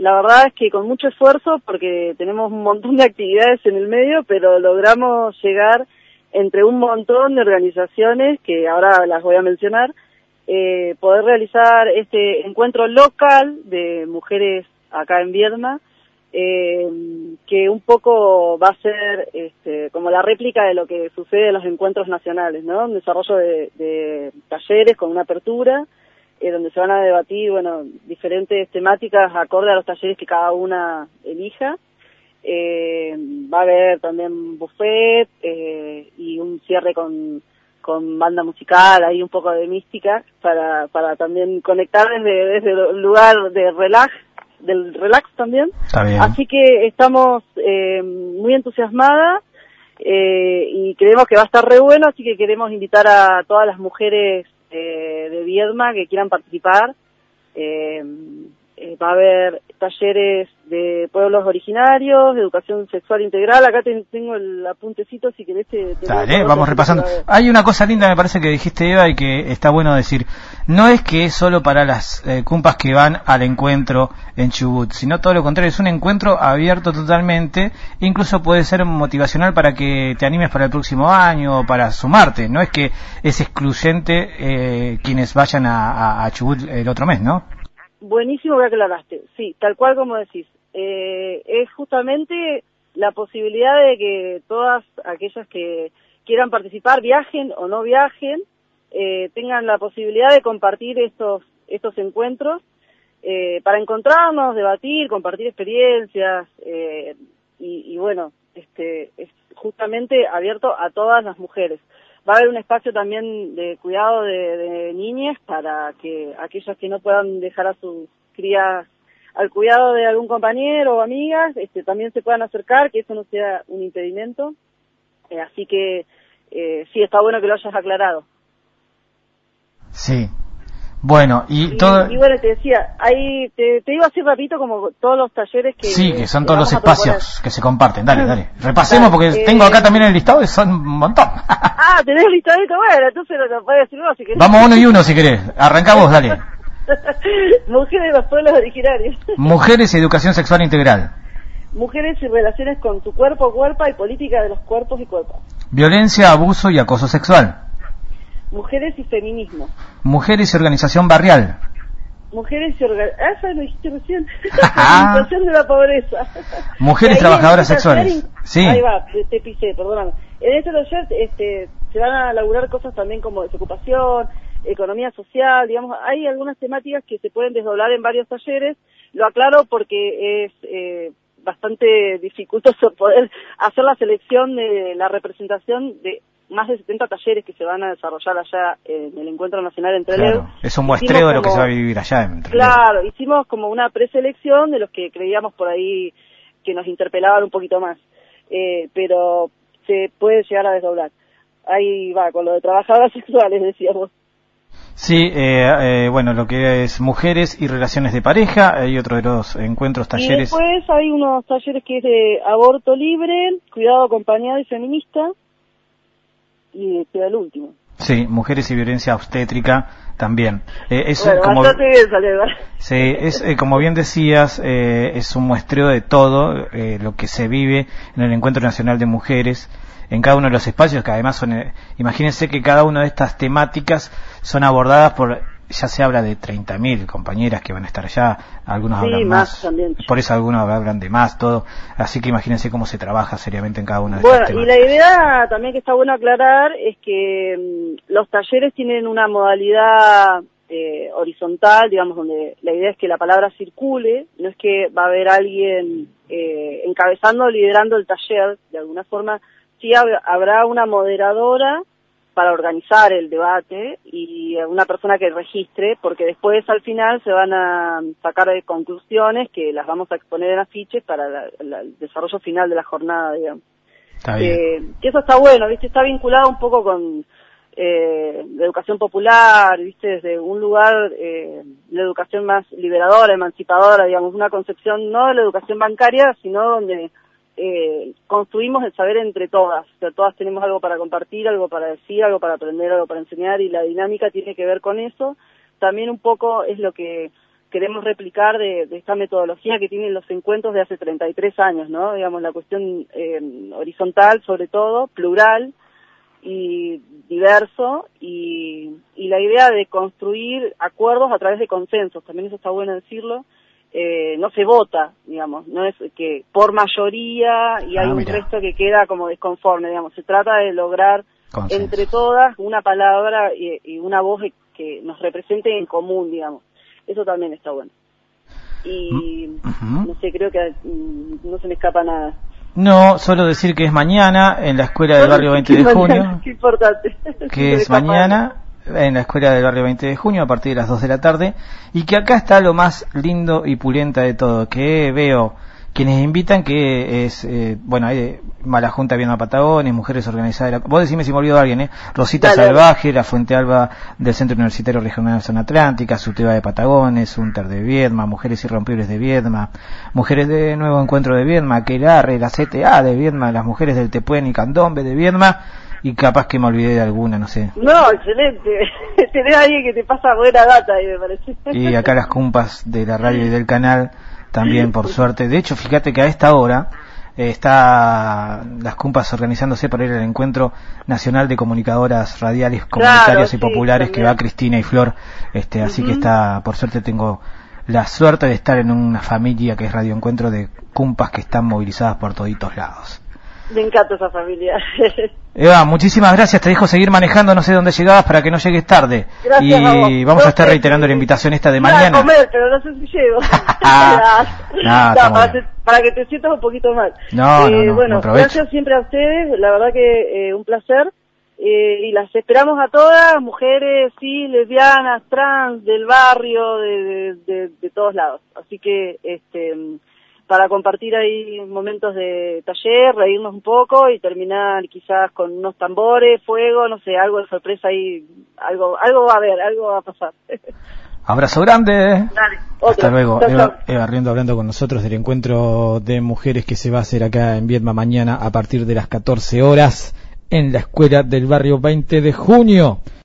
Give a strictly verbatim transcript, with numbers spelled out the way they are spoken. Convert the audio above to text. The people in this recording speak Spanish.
la verdad es que con mucho esfuerzo, porque tenemos un montón de actividades en el medio, pero logramos llegar entre un montón de organizaciones, que ahora las voy a mencionar, eh, poder realizar este encuentro local de mujeres acá en Viedma, eh, que un poco va a ser este, como la réplica de lo que sucede en los encuentros nacionales, ¿no? Un desarrollo de, de talleres con una apertura, eh, donde se van a debatir, bueno, diferentes temáticas acorde a los talleres que cada una elija. Eh, va a haber también buffet eh, y un cierre con, con banda musical, ahí un poco de mística para, para también conectar desde, desde el lugar de relax, del relax también. Está bien. Así que estamos eh, muy entusiasmadas eh, y creemos que va a estar re bueno, así que queremos invitar a todas las mujeres eh, de Viedma que quieran participar. Eh, eh, va a haber talleres de pueblos originarios, de educación sexual integral. Acá te, tengo el apuntecito, si querés te... te Dale, vamos repasando. Hay una cosa linda, me parece, que dijiste, Eva, y que está bueno decir. No es que es solo para las eh, cumpas que van al encuentro en Chubut, sino todo lo contrario, es un encuentro abierto totalmente, incluso puede ser motivacional para que te animes para el próximo año o para sumarte. No es que es excluyente eh, quienes vayan a, a, a Chubut el otro mes, ¿no? Buenísimo que aclaraste, sí, tal cual como decís. Eh, es justamente la posibilidad de que todas aquellas que quieran participar, viajen o no viajen, eh, tengan la posibilidad de compartir estos estos encuentros eh, para encontrarnos, debatir, compartir experiencias eh, y, y bueno, este es justamente abierto a todas las mujeres. Va a haber un espacio también de cuidado de, de niñas para que aquellas que no puedan dejar a sus crías al cuidado de algún compañero o amigas, este, también se puedan acercar, que eso no sea un impedimento. Eh, así que eh, sí, está bueno que lo hayas aclarado. Sí. Bueno, y, y todo... Y bueno, te decía, ahí te, te iba así rapidito como todos los talleres que... Sí, que son que todos los espacios que se comparten. Dale, dale. Repasemos, porque dale, tengo eh... acá también el listado y son un montón. Ah, tenés el listadito, bueno, entonces lo puedes decir vos si querés. Vamos uno y uno si querés. Arrancá vos, dale. Mujeres de los pueblos originarios. Mujeres y educación sexual integral. Mujeres y relaciones con tu cuerpo, cuerpa y política de los cuerpos y cuerpos. Violencia, abuso y acoso sexual. Mujeres y feminismo. Mujeres y organización barrial. Mujeres y organización... Ah, eso lo dijiste recién. Organización de la pobreza. Mujeres trabajadoras sexuales. In... Sí. Ahí va, te, te pisé, perdóname. En este taller este, se van a laburar cosas también como desocupación, economía social, digamos, hay algunas temáticas que se pueden desdoblar en varios talleres. Lo aclaro porque es eh, bastante dificultoso poder hacer la selección de la representación de más de setenta talleres que se van a desarrollar allá en el Encuentro Nacional Entre Leu. Claro, es un muestreo de lo que se va a vivir allá en Entre Leu. Claro, hicimos como una preselección de los que creíamos por ahí que nos interpelaban un poquito más, eh, pero se puede llegar a desdoblar. Ahí va, con lo de trabajadoras sexuales, decíamos. Sí, eh, eh, bueno, lo que es mujeres y relaciones de pareja, hay otro de los encuentros, talleres. Y después hay unos talleres que es de aborto libre, cuidado acompañado y feminista, y queda el último. Sí, mujeres y violencia obstétrica también. Eh, es bueno, como, bastante bien salió. Sí, es eh, como bien decías, eh, es un muestreo de todo eh, lo que se vive en el Encuentro Nacional de Mujeres, en cada uno de los espacios, que además son, eh, imagínense que cada una de estas temáticas son abordadas por, ya se habla de treinta mil compañeras que van a estar allá, algunos sí, hablan más, más, también. Por eso algunos hablan de más, todo, así que imagínense cómo se trabaja seriamente en cada una de bueno, estas temáticas. Y la idea también que está bueno aclarar es que mmm, los talleres tienen una modalidad eh, horizontal, digamos, donde la idea es que la palabra circule, no es que va a haber alguien eh, encabezando o liderando el taller, de alguna forma. Sí habrá una moderadora para organizar el debate y una persona que registre, porque después al final se van a sacar de conclusiones que las vamos a exponer en afiches para la, la, el desarrollo final de la jornada, digamos. Está bien. Eh, que eso está bueno, ¿viste? Está vinculado un poco con eh, la educación popular, ¿viste? Desde un lugar, eh, la educación más liberadora, emancipadora, digamos, una concepción no de la educación bancaria, sino donde Eh, construimos el saber entre todas, o sea, todas tenemos algo para compartir, algo para decir, algo para aprender, algo para enseñar, y la dinámica tiene que ver con eso. También un poco es lo que queremos replicar de, de esta metodología que tienen los encuentros de hace treinta y tres años, ¿no? Digamos, la cuestión eh, horizontal, sobre todo, plural y diverso, y, y la idea de construir acuerdos a través de consensos, también eso está bueno decirlo. Eh, no se vota, digamos, no es que por mayoría y hay ah, un mira. resto que queda como desconforme, digamos, se trata de lograr consenso. Entre todas una palabra y, y una voz que nos represente en común, digamos, eso también está bueno. Y uh-huh. no sé, creo que mm, no se me escapa nada. No, solo decir que es mañana en la escuela del barrio veinte de junio, qué importante. que es mañana en la escuela del barrio veinte de junio a partir de las dos de la tarde, y que acá está lo más lindo y pulenta de todo, que veo quienes invitan, que es, eh, bueno, hay de Mala Junta Viedma Patagones, Mujeres Organizadas, de la, vos decime si me olvido de alguien, ¿eh? Rosita Dale. Salvaje, la Fuente Alba del Centro Universitario Regional Zona Atlántica, Suteba de Patagones, Unter de Viedma, Mujeres Irrompibles de Viedma, Mujeres de Nuevo Encuentro de Viedma, Aquelarre, la C T A de Viedma, las Mujeres del Tepuén y Candombe de Viedma, y capaz que me olvidé de alguna, no sé. No, excelente. Tenés a alguien que te pasa buena data ahí, me parece. Y acá las cumpas de la radio y del canal también, por suerte. De hecho, fíjate que a esta hora eh, está las cumpas organizándose para ir al Encuentro Nacional de Comunicadoras Radiales, Comunitarias claro, y sí, Populares, también. Que va Cristina y Flor. Este, así uh-huh. que está, por suerte tengo la suerte de estar en una familia que es Radio Encuentro de cumpas que están movilizadas por toditos lados. Me encanta esa familia. Eva, muchísimas gracias. Te dejo seguir manejando, no sé dónde llegabas para que no llegues tarde. Gracias y a vamos no a estar sé, reiterando la invitación esta de iba mañana. A comer, pero no sé si llego. no, no, para, te, para que te sientas un poquito mal. No, eh, no, no, bueno, no gracias siempre a ustedes. La verdad que eh, un placer. Eh, y las esperamos a todas, mujeres, sí, lesbianas, trans, del barrio, de, de, de, de todos lados. Así que, este... para compartir ahí momentos de taller, reírnos un poco y terminar quizás con unos tambores, fuego, no sé, algo de sorpresa ahí, algo algo va a haber, algo va a pasar. Abrazo grande. Dale, otro. Hasta luego. Chau, Eva, Eva Riendo hablando con nosotros del encuentro de mujeres que se va a hacer acá en Viedma mañana a partir de las catorce horas en la escuela del barrio veinte de junio.